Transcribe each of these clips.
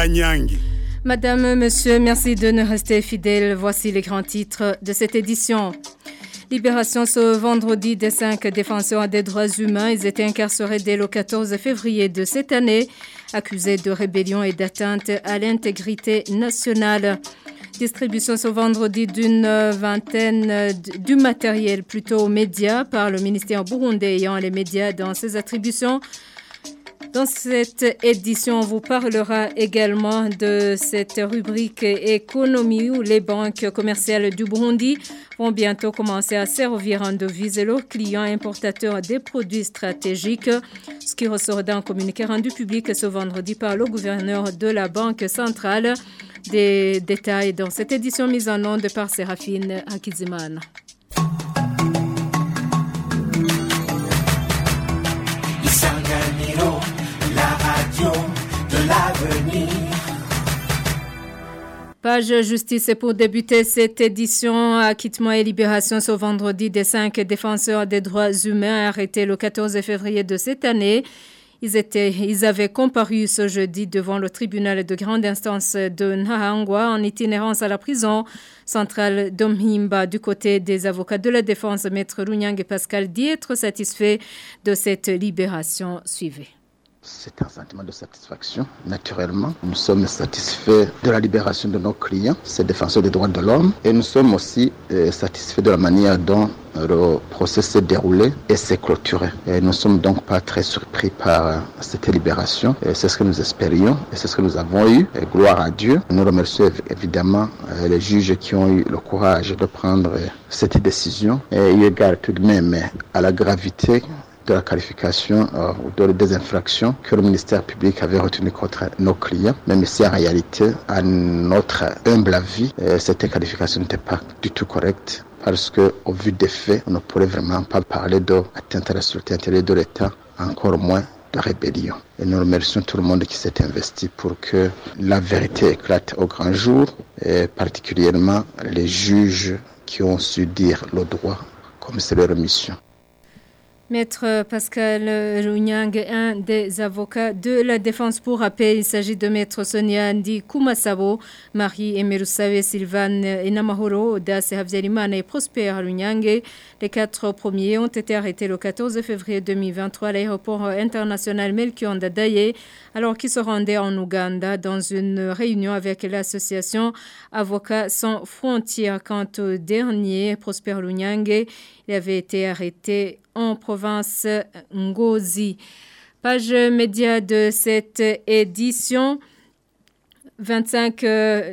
Kanyangi. Madame, monsieur, merci de nous rester fidèles. Voici les grands titres de cette édition. Libération ce vendredi des 5 défenseurs des droits humains. Ils étaient incarcérés dès le 14 février de cette année, accusés de rébellion et d'atteinte à l'intégrité nationale. Distribution ce vendredi d'une vingtaine du matériel plutôt aux médias par le ministère burundais ayant les médias dans ses attributions. Dans cette édition, on vous parlera également de cette rubrique économie où les banques commerciales du Burundi vont bientôt commencer à servir en devise leurs clients importateurs des produits stratégiques, ce qui ressort d'un communiqué rendu public ce vendredi par le gouverneur de la Banque centrale. Des détails dans cette édition mise en onde par Séraphine Akizimana. Page justice pour débuter cette édition. Acquittement et libération ce vendredi des 5 défenseurs des droits humains arrêtés le 14 février de cette année. Ils avaient comparu ce jeudi devant le tribunal de grande instance de Nahangwa en itinérance à la prison centrale d'Omhimba. Du côté des avocats de la défense, Maître Runyang et Pascal dit être satisfaits de cette libération. Suivez. C'est un sentiment de satisfaction, naturellement. Nous sommes satisfaits de la libération de nos clients, ces défenseurs des droits de l'homme, et nous sommes aussi satisfaits de la manière dont le procès s'est déroulé et s'est clôturé. Et nous ne sommes donc pas très surpris par cette libération. Et c'est ce que nous espérions et c'est ce que nous avons eu. Et gloire à Dieu. Nous remercions évidemment les juges qui ont eu le courage de prendre cette décision. Et eu égard tout de même à la gravité de la qualification ou des infractions que le ministère public avait retenues contre nos clients, même si en réalité, à notre humble avis, cette qualification n'était pas du tout correcte, parce qu'au vu des faits, on ne pourrait vraiment pas parler d'atteinte à la sûreté intérieure de l'État, encore moins de rébellion. Et nous remercions tout le monde qui s'est investi pour que la vérité éclate au grand jour, et particulièrement les juges qui ont su dire le droit comme c'est leur mission. Maître Pascal Runyang, un des avocats de la défense pour rappel, il s'agit de Maître Sonia Ndi Kumasabo, Marie Emerusawe Sylvane Enamahoro, Das Havzialimana et Prosper Runyang. Les 4 premiers ont été arrêtés le 14 février 2023 à l'aéroport international Melchior Ndadaye, alors qu'ils se rendaient en Ouganda dans une réunion avec l'association Avocats sans frontières. Quant au dernier, Prosper Runyang, il avait été arrêté en province Ngozi. Page média de cette édition. 25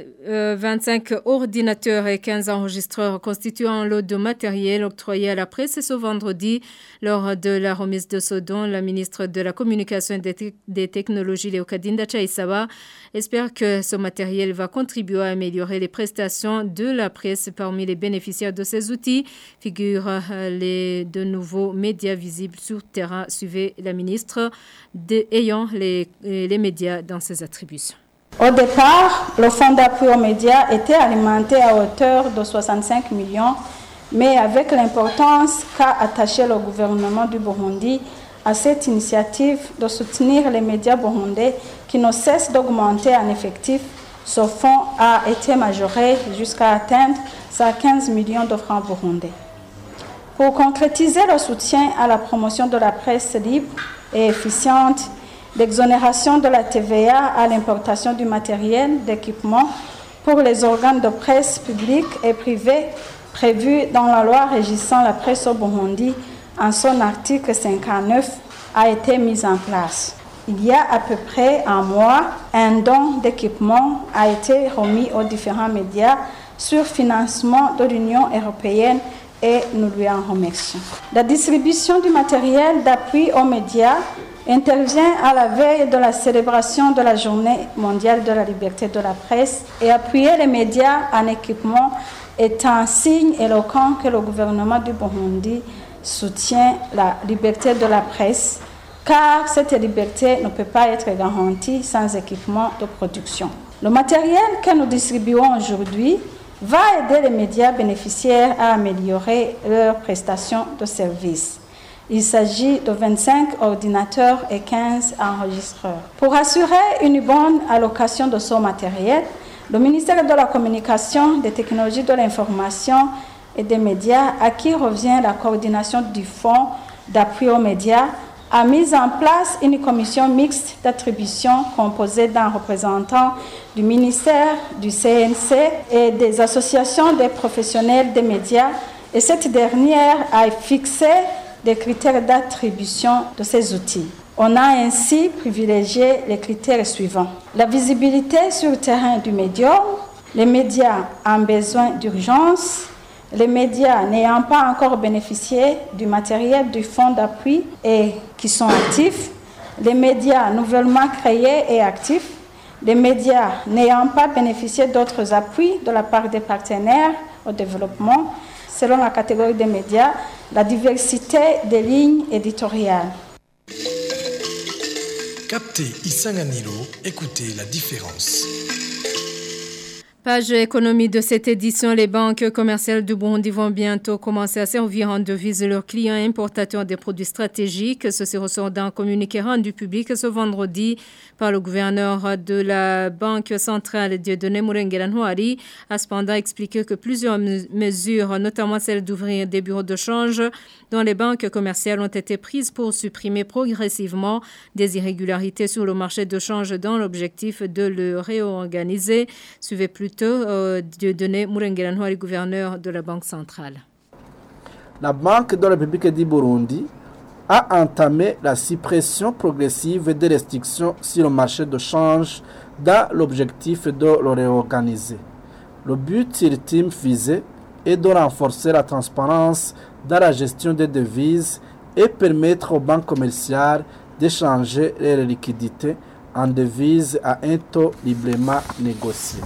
ordinateurs et 15 enregistreurs constituant un lot de matériel octroyé à la presse ce vendredi lors de la remise de ce don. La ministre de la Communication et des Technologies, Léocadinda Chaïsawa, espère que ce matériel va contribuer à améliorer les prestations de la presse. Parmi les bénéficiaires de ces outils figurent les de nouveaux médias visibles sur terrain. Suivez la ministre ayant les médias dans ses attributions. Au départ, le fonds d'appui aux médias était alimenté à hauteur de 65 millions, mais avec l'importance qu'a attaché le gouvernement du Burundi à cette initiative de soutenir les médias burundais qui ne cessent d'augmenter en effectif, ce fonds a été majoré jusqu'à atteindre 115 millions de francs burundais. Pour concrétiser le soutien à la promotion de la presse libre et efficiente, l'exonération de la TVA à l'importation du matériel d'équipement pour les organes de presse publics et privés prévue dans la loi régissant la presse au Burundi en son article 59 a été mise en place. Il y a à peu près un mois, un don d'équipement a été remis aux différents médias sur financement de l'Union européenne et nous lui en remercions. La distribution du matériel d'appui aux médias intervient à la veille de la célébration de la Journée mondiale de la liberté de la presse et appuyer les médias en équipement est un signe éloquent que le gouvernement du Burundi soutient la liberté de la presse, car cette liberté ne peut pas être garantie sans équipement de production. Le matériel que nous distribuons aujourd'hui va aider les médias bénéficiaires à améliorer leurs prestations de services. Il s'agit de 25 ordinateurs et 15 enregistreurs. Pour assurer une bonne allocation de ce matériel, le ministère de la Communication, des Technologies de l'Information et des Médias, à qui revient la coordination du Fonds d'appui aux médias, a mis en place une commission mixte d'attribution composée d'un représentant du ministère, du CNC et des associations des professionnels des médias. Et cette dernière a fixé des critères d'attribution de ces outils. On a ainsi privilégié les critères suivants. La visibilité sur le terrain du médium, les médias en besoin d'urgence, les médias n'ayant pas encore bénéficié du matériel du fonds d'appui et qui sont actifs, les médias nouvellement créés et actifs, les médias n'ayant pas bénéficié d'autres appuis de la part des partenaires au développement, selon la catégorie des médias, la diversité des lignes éditoriales. Captez Isanganilo, écoutez la différence. Page économie de cette édition, les banques commerciales du Burundi vont bientôt commencer à servir en devise leurs clients importateurs des produits stratégiques. Ceci ressort d'un communiqué rendu public ce vendredi par le gouverneur de la Banque centrale Dieudonné Murengera-Ntwari a cependant expliqué que plusieurs mesures, notamment celle d'ouvrir des bureaux de change dans les banques commerciales, ont été prises pour supprimer progressivement des irrégularités sur le marché de change dans l'objectif de le réorganiser. Suivez plutôt Dieudonné Murengera-Ntwari, gouverneur de la Banque centrale. La Banque de la République du Burundi a entamé la suppression progressive des restrictions sur le marché de change dans l'objectif de le réorganiser. Le but ultime visé est de renforcer la transparence dans la gestion des devises et permettre aux banques commerciales d'échanger leurs liquidités en devises à un taux librement négocié.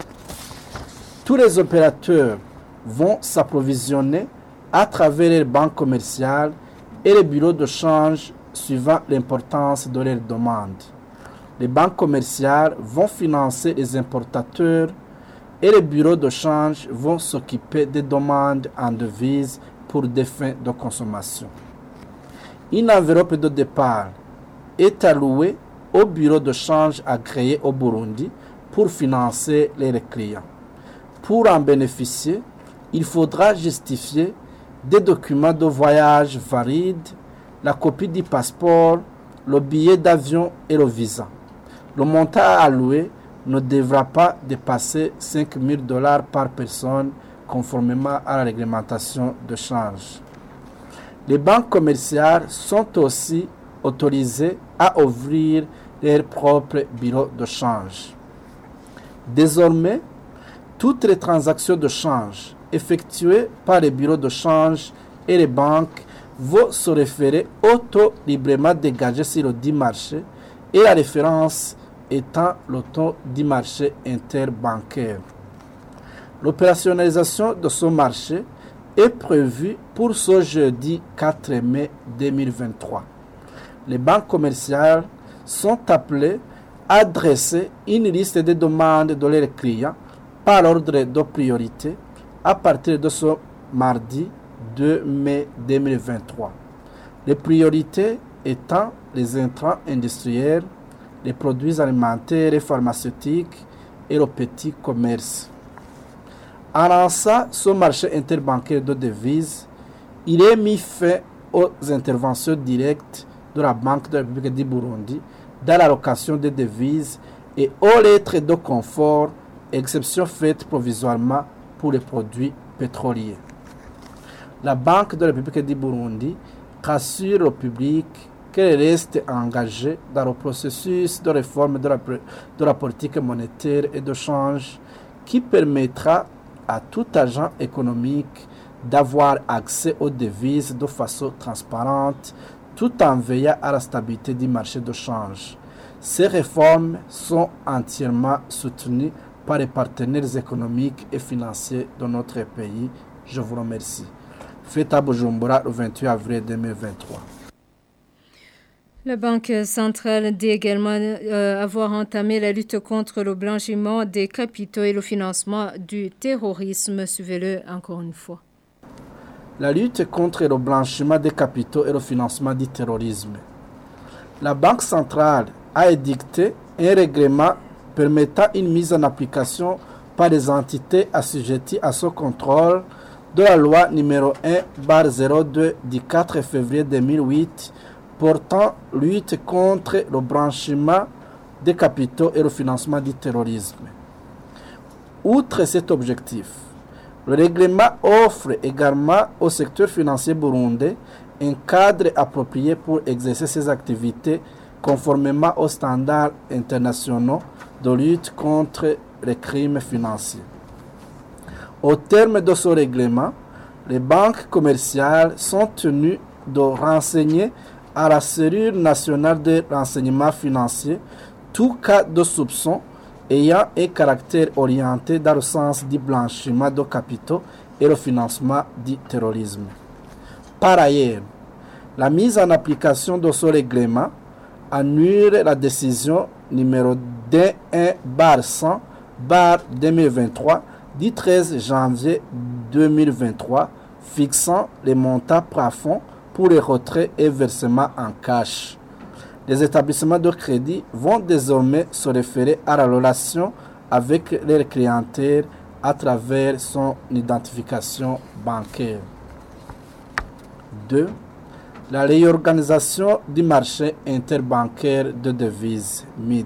Tous les opérateurs vont s'approvisionner à travers les banques commerciales et les bureaux de change suivant l'importance de leurs demandes. Les banques commerciales vont financer les importateurs et les bureaux de change vont s'occuper des demandes en devises pour des fins de consommation. Une enveloppe de départ est allouée aux bureaux de change agréés au Burundi pour financer les clients. Pour en bénéficier, il faudra justifier des documents de voyage valides, la copie du passeport, le billet d'avion et le visa. Le montant alloué ne devra pas dépasser $5,000 par personne conformément à la réglementation de change. Les banques commerciales sont aussi autorisées à ouvrir leurs propres bureaux de change. Désormais, toutes les transactions de change effectuées par les bureaux de change et les banques vont se référer au taux librement dégagé sur le dit marché et la référence étant le taux du marché interbancaire. L'opérationnalisation de ce marché est prévue pour ce jeudi 4 mai 2023. Les banques commerciales sont appelées à dresser une liste de demandes de leurs clients par ordre de priorité à partir de ce mardi 2 mai 2023. Les priorités étant les intrants industriels, les produits alimentaires et pharmaceutiques et le petit commerce. En lançant ce marché interbancaire de devises, il est mis fin aux interventions directes de la Banque de la République du Burundi dans l'allocation des devises et aux lettres de confort, exception faite provisoirement pour les produits pétroliers. La Banque de la République du Burundi rassure le public qu'elle reste engagée dans le processus de réforme de la politique monétaire et de change qui permettra à tout agent économique d'avoir accès aux devises de façon transparente tout en veillant à la stabilité du marché de change. Ces réformes sont entièrement soutenues par les partenaires économiques et financiers de notre pays. Je vous remercie. Fête à Bujumbura le 28 avril 2023. La Banque centrale dit également avoir entamé la lutte contre le blanchiment des capitaux et le financement du terrorisme. Suivez-le encore une fois. la lutte contre le blanchiment des capitaux et le financement du terrorisme. La Banque centrale a édicté un règlement permettant une mise en application par les entités assujetties à ce contrôle de la loi numéro 1/02 du 4 février 2008 portant lutte contre le blanchiment des capitaux et le financement du terrorisme. Outre cet objectif, le règlement offre également au secteur financier burundais un cadre approprié pour exercer ses activités conformément aux standards internationaux de lutte contre les crimes financiers. Au terme de ce règlement, les banques commerciales sont tenues de renseigner à la cellule nationale de renseignement financier tout cas de soupçon ayant un caractère orienté dans le sens du blanchiment de capitaux et le financement du terrorisme. Par ailleurs, la mise en application de ce règlement annule la décision numéro 1/100/2023 du 13 janvier 2023 fixant les montants plafonds pour les retraits et versements en cash. Les établissements de crédit vont désormais se référer à la relation avec leur clientèle à travers son identification bancaire. 2. La réorganisation du marché interbancaire de devises, MID.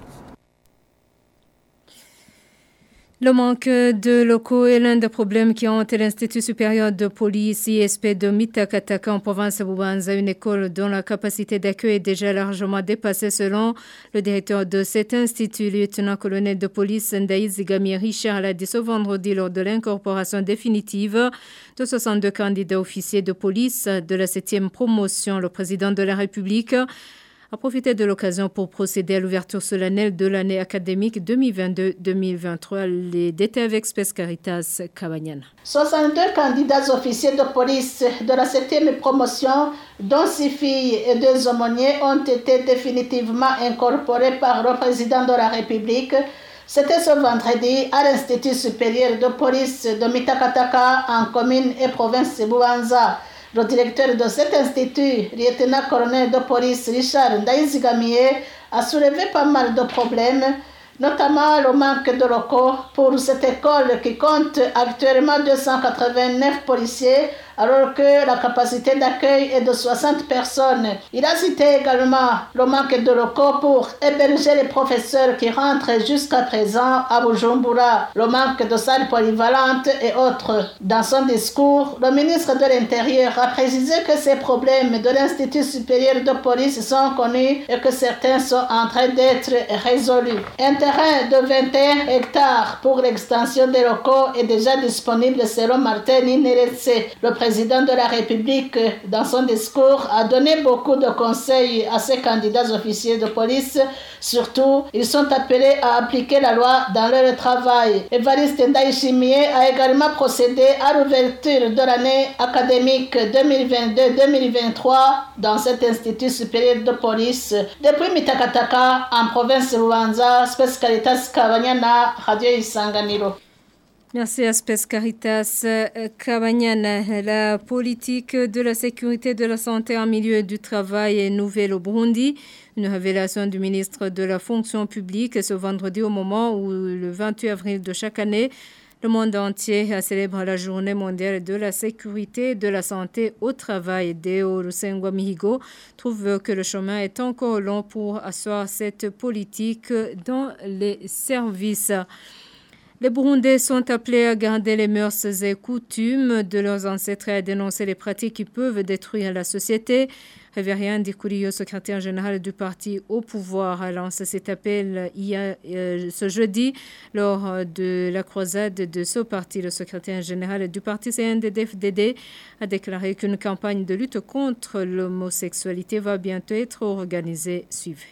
Le manque de locaux est l'un des problèmes qui ont été l'Institut supérieur de police ISP de Mitakataka en province Bubanza, une école dont la capacité d'accueil est déjà largement dépassée selon le directeur de cet institut, lieutenant-colonel de police Ndaï Zigami Richard, l'a dit ce vendredi lors de l'incorporation définitive de 62 candidats officiers de police de la 7e promotion. Le président de la République a profité de l'occasion pour procéder à l'ouverture solennelle de l'année académique 2022-2023. Les détails avec Spes Caritas Kabanyana. 62 candidats officiers de police de la 7e promotion, dont 6 filles et 2 aumôniers, ont été définitivement incorporés par le président de la République. C'était ce vendredi à l'Institut supérieur de police de Mitakataka en commune et province de Bubanza. Le directeur de cet institut, lieutenant-colonel de police Richard Ndaï Zigami, a soulevé pas mal de problèmes, notamment le manque de locaux pour cette école qui compte actuellement 289 policiers, alors que la capacité d'accueil est de 60 personnes. Il a cité également le manque de locaux pour héberger les professeurs qui rentrent jusqu'à présent à Bujumbura, le manque de salles polyvalentes et autres. Dans son discours, le ministre de l'Intérieur a précisé que ces problèmes de l'Institut supérieur de police sont connus et que certains sont en train d'être résolus. Un terrain de 21 hectares pour l'extension des locaux est déjà disponible selon Martin Nineretse. Le président de la République, dans son discours, a donné beaucoup de conseils à ses candidats officiers de police. Surtout, ils sont appelés à appliquer la loi dans leur travail. Évariste Ndaïchimie a également procédé à l'ouverture de l'année académique 2022-2023 dans cet institut supérieur de police. Depuis Mitakataka, en province de Bubanza, Spes Caritas Kabanyana, Radio Isanganiro. Merci à Spes Caritas Kabanyana. La politique de la sécurité de la santé en milieu du travail est nouvelle au Burundi. Une révélation du ministre de la fonction publique ce vendredi au moment où le 28 avril de chaque année, le monde entier célèbre la journée mondiale de la sécurité et de la santé au travail. Deo Rusengwa Mihigo trouve que le chemin est encore long pour asseoir cette politique dans les services. Les Burundais sont appelés à garder les mœurs et coutumes de leurs ancêtres et à dénoncer les pratiques qui peuvent détruire la société. Révérien Dikouliyo, secrétaire général du parti au pouvoir, a lancé cet appel ce jeudi lors de la croisade de ce parti. Le secrétaire général du parti CNDD-FDD a déclaré qu'une campagne de lutte contre l'homosexualité va bientôt être organisée. Suivez.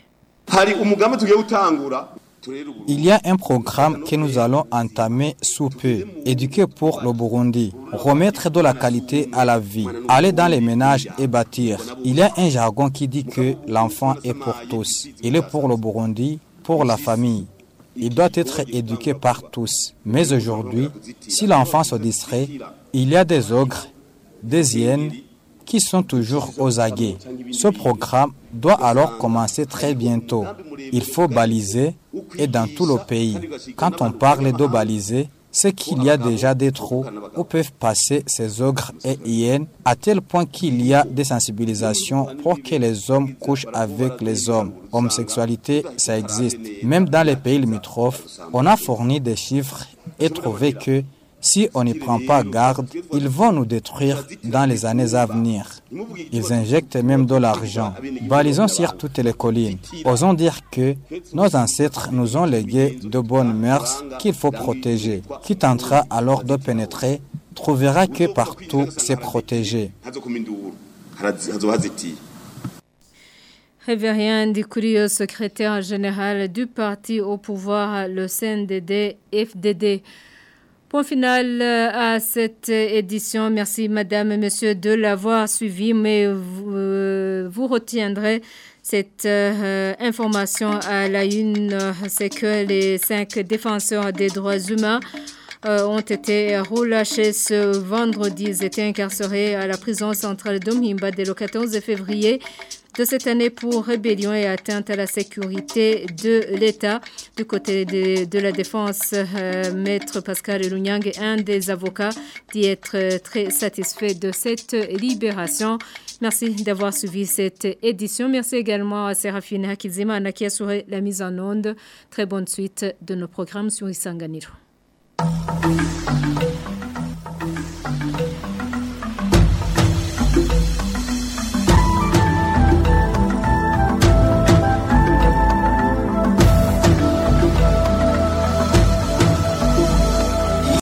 Il y a un programme que nous allons entamer sous peu, éduquer pour le Burundi, remettre de la qualité à la vie, aller dans les ménages et bâtir. Il y a un jargon qui dit que l'enfant est pour tous. Il est pour le Burundi, pour la famille. Il doit être éduqué par tous. Mais aujourd'hui, si l'enfant se distrait, il y a des ogres, des hyènes qui sont toujours aux aguets. Ce programme doit alors commencer très bientôt. Il faut baliser et dans tout le pays. Quand on parle d'eau balisée, c'est qu'il y a déjà des trous où peuvent passer ces ogres et hyènes à tel point qu'il y a des sensibilisations pour que les hommes couchent avec les hommes. Homosexualité, ça existe. Même dans les pays limitrophes, on a fourni des chiffres et trouvé que si on n'y prend pas garde, ils vont nous détruire dans les années à venir. Ils injectent même de l'argent. Balisons sur toutes les collines. Osons dire que nos ancêtres nous ont légué de bonnes mœurs qu'il faut protéger. Qui tentera alors de pénétrer trouvera que partout c'est protégé. Révérien Dikouri, secrétaire général du parti au pouvoir, le CNDD-FDD. Point final à cette édition. Merci madame et monsieur de l'avoir suivi, mais vous retiendrez cette information à la une, c'est que les 5 défenseurs des droits humains ont été relâchés ce vendredi. Ils étaient incarcérés à la prison centrale d'Omhimba dès le 14 février de cette année pour rébellion et atteinte à la sécurité de l'État. Du côté de la défense, Maître Pascal Elunyang, un des avocats, dit être très satisfait de cette libération. Merci d'avoir suivi cette édition. Merci également à Séraphine Hakizimana qui a assuré la mise en onde. Très bonne suite de nos programmes sur Isanganiro.